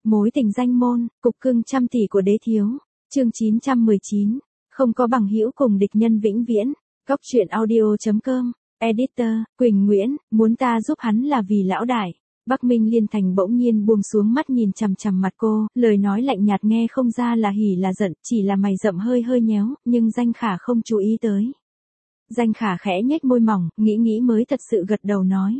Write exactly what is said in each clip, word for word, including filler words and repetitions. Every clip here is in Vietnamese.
Mối tình danh môn, cục cưng trăm tỷ của đế thiếu. Chương chín trăm mười chín. Không có bằng hữu cùng địch nhân vĩnh viễn. Góc truyện audio chấm com. Editor, Quỳnh Nguyễn, muốn ta giúp hắn là vì lão đại. Bắc Minh Liên Thành bỗng nhiên buông xuống mắt nhìn chằm chằm mặt cô, lời nói lạnh nhạt nghe không ra là hỉ là giận, chỉ là mày rậm hơi hơi nhéo, nhưng Danh Khả không chú ý tới. Danh Khả khẽ nhếch môi mỏng, nghĩ nghĩ mới thật sự gật đầu nói.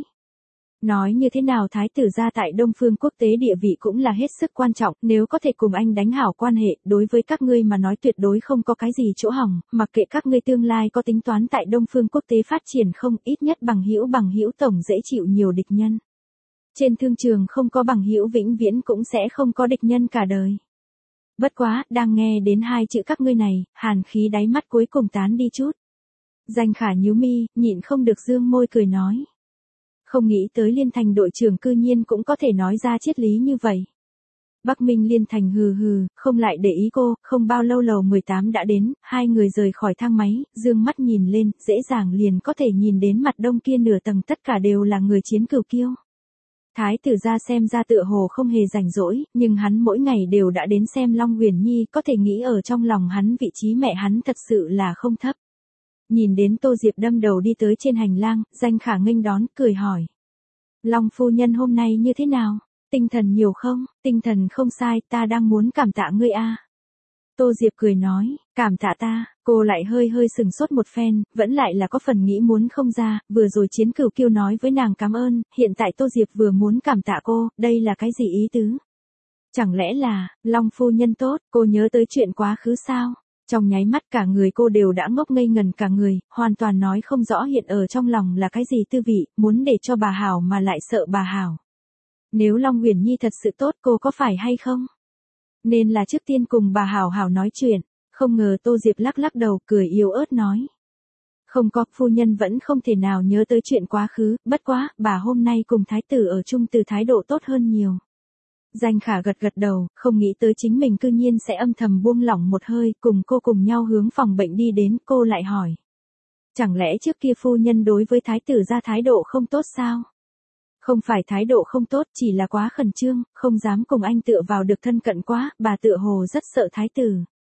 Nói như thế nào thái tử gia tại Đông Phương quốc tế địa vị cũng là hết sức quan trọng, nếu có thể cùng anh đánh hảo quan hệ, đối với các ngươi mà nói tuyệt đối không có cái gì chỗ hỏng, mặc kệ các ngươi tương lai có tính toán tại Đông Phương quốc tế phát triển không, ít nhất bằng hữu bằng hữu tổng dễ chịu nhiều địch nhân. Trên thương trường không có bằng hữu vĩnh viễn cũng sẽ không có địch nhân cả đời. Bất quá, đang nghe đến hai chữ các ngươi này, hàn khí đáy mắt cuối cùng tán đi chút. Danh Khả nhíu mi, nhịn không được dương môi cười nói. Không nghĩ tới Liên Thành đội trưởng cư nhiên cũng có thể nói ra triết lý như vậy. Bắc Minh Liên Thành hừ hừ, không lại để ý cô, không bao lâu lầu mười tám đã đến, hai người rời khỏi thang máy, dương mắt nhìn lên, dễ dàng liền có thể nhìn đến mặt đông kia nửa tầng tất cả đều là người chiến cửu kiêu. Thái tử gia xem ra tựa hồ không hề rảnh rỗi, nhưng hắn mỗi ngày đều đã đến xem Long Huyền Nhi, có thể nghĩ ở trong lòng hắn vị trí mẹ hắn thật sự là không thấp. Nhìn đến Tô Diệp đâm đầu đi tới trên hành lang, Danh Khả nghênh đón, cười hỏi. Long phu nhân hôm nay như thế nào? Tinh thần nhiều không? Tinh thần không sai, ta đang muốn cảm tạ ngươi a. Tô Diệp cười nói, cảm tạ ta, cô lại hơi hơi sừng sốt một phen, vẫn lại là có phần nghĩ muốn không ra, vừa rồi chiến cửu kiêu nói với nàng cảm ơn, hiện tại Tô Diệp vừa muốn cảm tạ cô, đây là cái gì ý tứ? Chẳng lẽ là, Long phu nhân tốt, cô nhớ tới chuyện quá khứ sao? Trong nháy mắt cả người cô đều đã ngốc ngây ngần cả người, hoàn toàn nói không rõ hiện ở trong lòng là cái gì tư vị, muốn để cho bà Hảo mà lại sợ bà Hảo. Nếu Long Huyền Nhi thật sự tốt cô có phải hay không? Nên là trước tiên cùng bà Hảo Hảo nói chuyện, không ngờ Tô Diệp lắc lắc đầu cười yếu ớt nói. Không có, phu nhân vẫn không thể nào nhớ tới chuyện quá khứ, bất quá, bà hôm nay cùng thái tử ở chung từ thái độ tốt hơn nhiều. Danh Khả gật gật đầu, không nghĩ tới chính mình cư nhiên sẽ âm thầm buông lỏng một hơi, cùng cô cùng nhau hướng phòng bệnh đi đến, cô lại hỏi. Chẳng lẽ trước kia phu nhân đối với thái tử ra thái độ không tốt sao? Không phải thái độ không tốt, chỉ là quá khẩn trương, không dám cùng anh tựa vào được thân cận quá, bà tựa hồ rất sợ thái tử.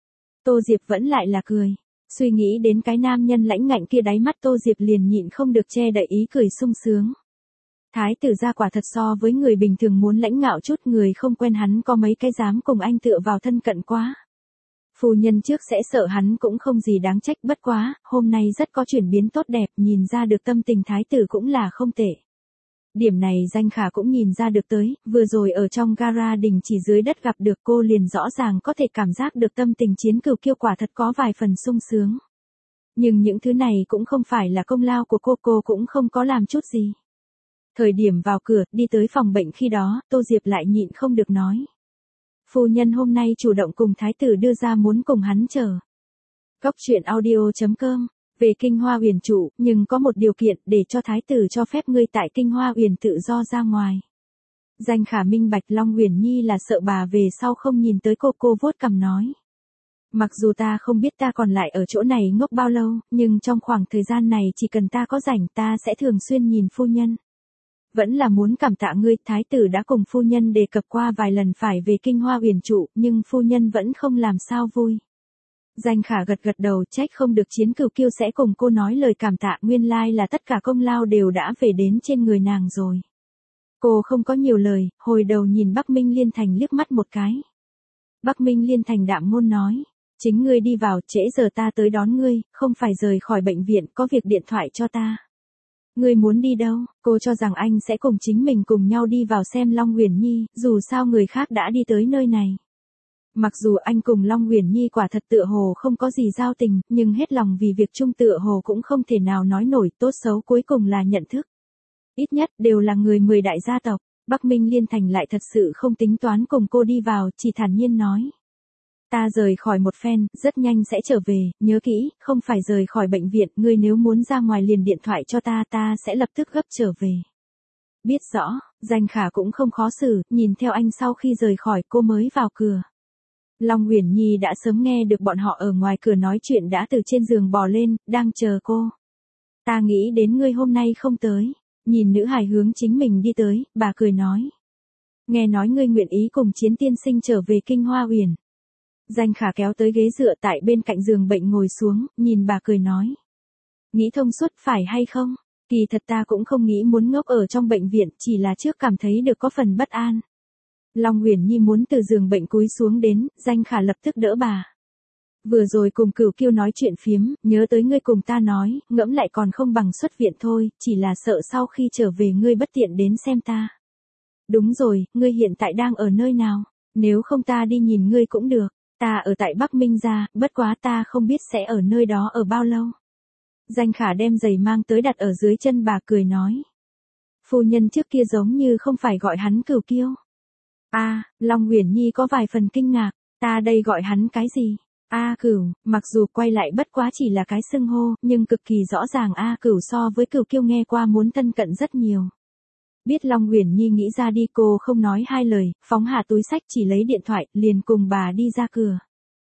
Tô Diệp vẫn lại là cười. Suy nghĩ đến cái nam nhân lãnh ngạnh kia đáy mắt Tô Diệp liền nhịn không được che đậy ý cười sung sướng. Thái tử gia quả thật so với người bình thường muốn lãnh ngạo chút, người không quen hắn có mấy cái dám cùng anh tựa vào thân cận quá. Phu nhân trước sẽ sợ hắn cũng không gì đáng trách, bất quá, hôm nay rất có chuyển biến tốt đẹp, nhìn ra được tâm tình thái tử cũng là không tệ. Điểm này Danh Khả cũng nhìn ra được tới, vừa rồi ở trong gara đình chỉ dưới đất gặp được cô liền rõ ràng có thể cảm giác được tâm tình chiến cửu kiêu quả thật có vài phần sung sướng. Nhưng những thứ này cũng không phải là công lao của cô, cô cũng không có làm chút gì. Thời điểm vào cửa, đi tới phòng bệnh khi đó, Tô Diệp lại nhịn không được nói. Phu nhân hôm nay chủ động cùng thái tử đưa ra muốn cùng hắn chờ. Góc truyện audio chấm com. Về Kinh Hoa Uyển trụ, nhưng có một điều kiện để cho thái tử cho phép ngươi tại Kinh Hoa Uyển tự do ra ngoài. Danh Khả minh bạch Long Uyển Nhi là sợ bà về sau không nhìn tới cô, cô vuốt cằm nói. Mặc dù ta không biết ta còn lại ở chỗ này ngốc bao lâu, nhưng trong khoảng thời gian này chỉ cần ta có rảnh ta sẽ thường xuyên nhìn phu nhân. Vẫn là muốn cảm tạ ngươi, thái tử đã cùng phu nhân đề cập qua vài lần phải về Kinh Hoa Uyển trụ, nhưng phu nhân vẫn không làm sao vui. Danh Khả gật gật đầu, trách không được chiến cửu kiêu sẽ cùng cô nói lời cảm tạ, nguyên lai là tất cả công lao đều đã về đến trên người nàng rồi. Cô không có nhiều lời, hồi đầu nhìn Bắc Minh Liên Thành liếc mắt một cái. Bắc Minh Liên Thành đạm ngôn nói, chính ngươi đi vào, trễ giờ ta tới đón ngươi, không phải rời khỏi bệnh viện, có việc điện thoại cho ta. Ngươi muốn đi đâu? Cô cho rằng anh sẽ cùng chính mình cùng nhau đi vào xem Long Huyền Nhi, dù sao người khác đã đi tới nơi này. Mặc dù anh cùng Long Huyền Nhi quả thật tựa hồ không có gì giao tình, nhưng hết lòng vì việc chung tựa hồ cũng không thể nào nói nổi, tốt xấu cuối cùng là nhận thức. Ít nhất đều là người mười đại gia tộc, Bắc Minh Liên Thành lại thật sự không tính toán cùng cô đi vào, chỉ thản nhiên nói. Ta rời khỏi một phen, rất nhanh sẽ trở về, nhớ kỹ, không phải rời khỏi bệnh viện, ngươi nếu muốn ra ngoài liền điện thoại cho ta, ta sẽ lập tức gấp trở về. Biết rõ, Danh Khả cũng không khó xử, nhìn theo anh sau khi rời khỏi cô mới vào cửa. Long Huyền Nhi đã sớm nghe được bọn họ ở ngoài cửa nói chuyện đã từ trên giường bò lên, đang chờ cô. Ta nghĩ đến ngươi hôm nay không tới, nhìn nữ hài hướng chính mình đi tới, bà cười nói. Nghe nói ngươi nguyện ý cùng Chiến tiên sinh trở về Kinh Hoa Uyển. Danh Khả kéo tới ghế dựa tại bên cạnh giường bệnh ngồi xuống, nhìn bà cười nói. Nghĩ thông suốt phải hay không? Kỳ thật ta cũng không nghĩ muốn ngốc ở trong bệnh viện, chỉ là trước cảm thấy được có phần bất an. Long Uyển Nhi muốn từ giường bệnh cúi xuống đến, Danh Khả lập tức đỡ bà. Vừa rồi cùng Cửu Kiêu nói chuyện phiếm, nhớ tới ngươi cùng ta nói, ngẫm lại còn không bằng xuất viện thôi, chỉ là sợ sau khi trở về ngươi bất tiện đến xem ta. Đúng rồi, ngươi hiện tại đang ở nơi nào? Nếu không ta đi nhìn ngươi cũng được. Ta ở tại Bắc Minh gia, bất quá ta không biết sẽ ở nơi đó ở bao lâu. Danh Khả đem giày mang tới đặt ở dưới chân bà cười nói. Phu nhân trước kia giống như không phải gọi hắn Cửu Kiêu. A, Long Uyển Nhi có vài phần kinh ngạc, ta đây gọi hắn cái gì? A Cửu, mặc dù quay lại bất quá chỉ là cái xưng hô, nhưng cực kỳ rõ ràng A Cửu so với Cửu Kiêu nghe qua muốn thân cận rất nhiều. Biết Long Uyển Nhi nghĩ ra đi cô không nói hai lời, phóng hạ túi sách chỉ lấy điện thoại, liền cùng bà đi ra cửa.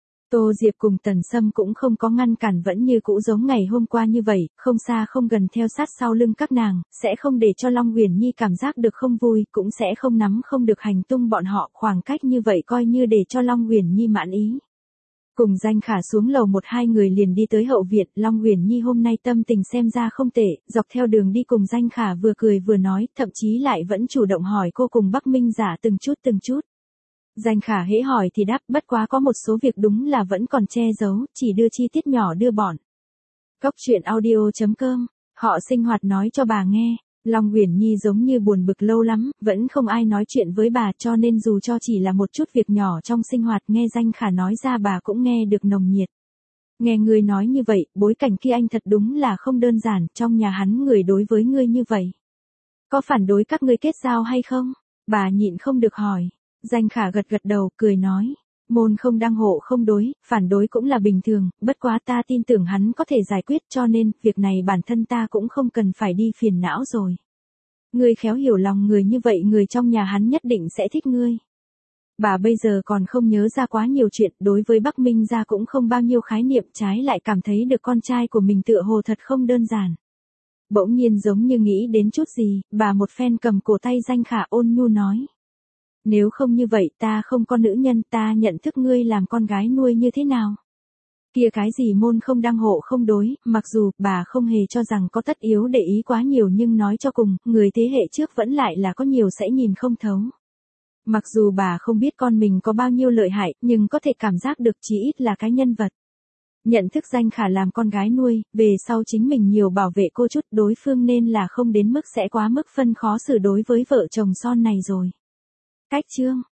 Tô Diệp cùng Tần Sâm cũng không có ngăn cản vẫn như cũ giống ngày hôm qua như vậy, không xa không gần theo sát sau lưng các nàng, sẽ không để cho Long Uyển Nhi cảm giác được không vui, cũng sẽ không nắm không được hành tung bọn họ, khoảng cách như vậy coi như để cho Long Uyển Nhi mãn ý. Cùng Danh Khả xuống lầu một hai người liền đi tới hậu viện, Long Uyển Nhi hôm nay tâm tình xem ra không tệ, dọc theo đường đi cùng Danh Khả vừa cười vừa nói, thậm chí lại vẫn chủ động hỏi cô cùng Bắc Minh giả từng chút từng chút. Danh Khả hễ hỏi thì đáp, bất quá có một số việc đúng là vẫn còn che giấu, chỉ đưa chi tiết nhỏ đưa bọn. Góc truyện audio chấm com, họ sinh hoạt nói cho bà nghe. Long Uyển Nhi giống như buồn bực lâu lắm, vẫn không ai nói chuyện với bà cho nên dù cho chỉ là một chút việc nhỏ trong sinh hoạt nghe Danh Khả nói ra bà cũng nghe được nồng nhiệt. Nghe người nói như vậy, bối cảnh kia anh thật đúng là không đơn giản, trong nhà hắn người đối với ngươi như vậy. Có phản đối các ngươi kết giao hay không? Bà nhịn không được hỏi. Danh Khả gật gật đầu, cười nói. Môn không đăng hộ không đối, phản đối cũng là bình thường, bất quá ta tin tưởng hắn có thể giải quyết cho nên, việc này bản thân ta cũng không cần phải đi phiền não rồi. Ngươi khéo hiểu lòng người như vậy người trong nhà hắn nhất định sẽ thích ngươi. Bà bây giờ còn không nhớ ra quá nhiều chuyện, đối với Bắc Minh gia cũng không bao nhiêu khái niệm, trái lại cảm thấy được con trai của mình tựa hồ thật không đơn giản. Bỗng nhiên giống như nghĩ đến chút gì, bà một phen cầm cổ tay Danh Khả ôn nhu nói. Nếu không như vậy ta không có nữ nhân, ta nhận thức ngươi làm con gái nuôi như thế nào? Kia cái gì môn không đăng hộ không đối, mặc dù bà không hề cho rằng có tất yếu để ý quá nhiều nhưng nói cho cùng, người thế hệ trước vẫn lại là có nhiều sẽ nhìn không thấu. Mặc dù bà không biết con mình có bao nhiêu lợi hại, nhưng có thể cảm giác được chí ít là cái nhân vật. Nhận thức Danh Khả làm con gái nuôi, về sau chính mình nhiều bảo vệ cô chút, đối phương nên là không đến mức sẽ quá mức phân khó xử đối với vợ chồng son này rồi. Cách chương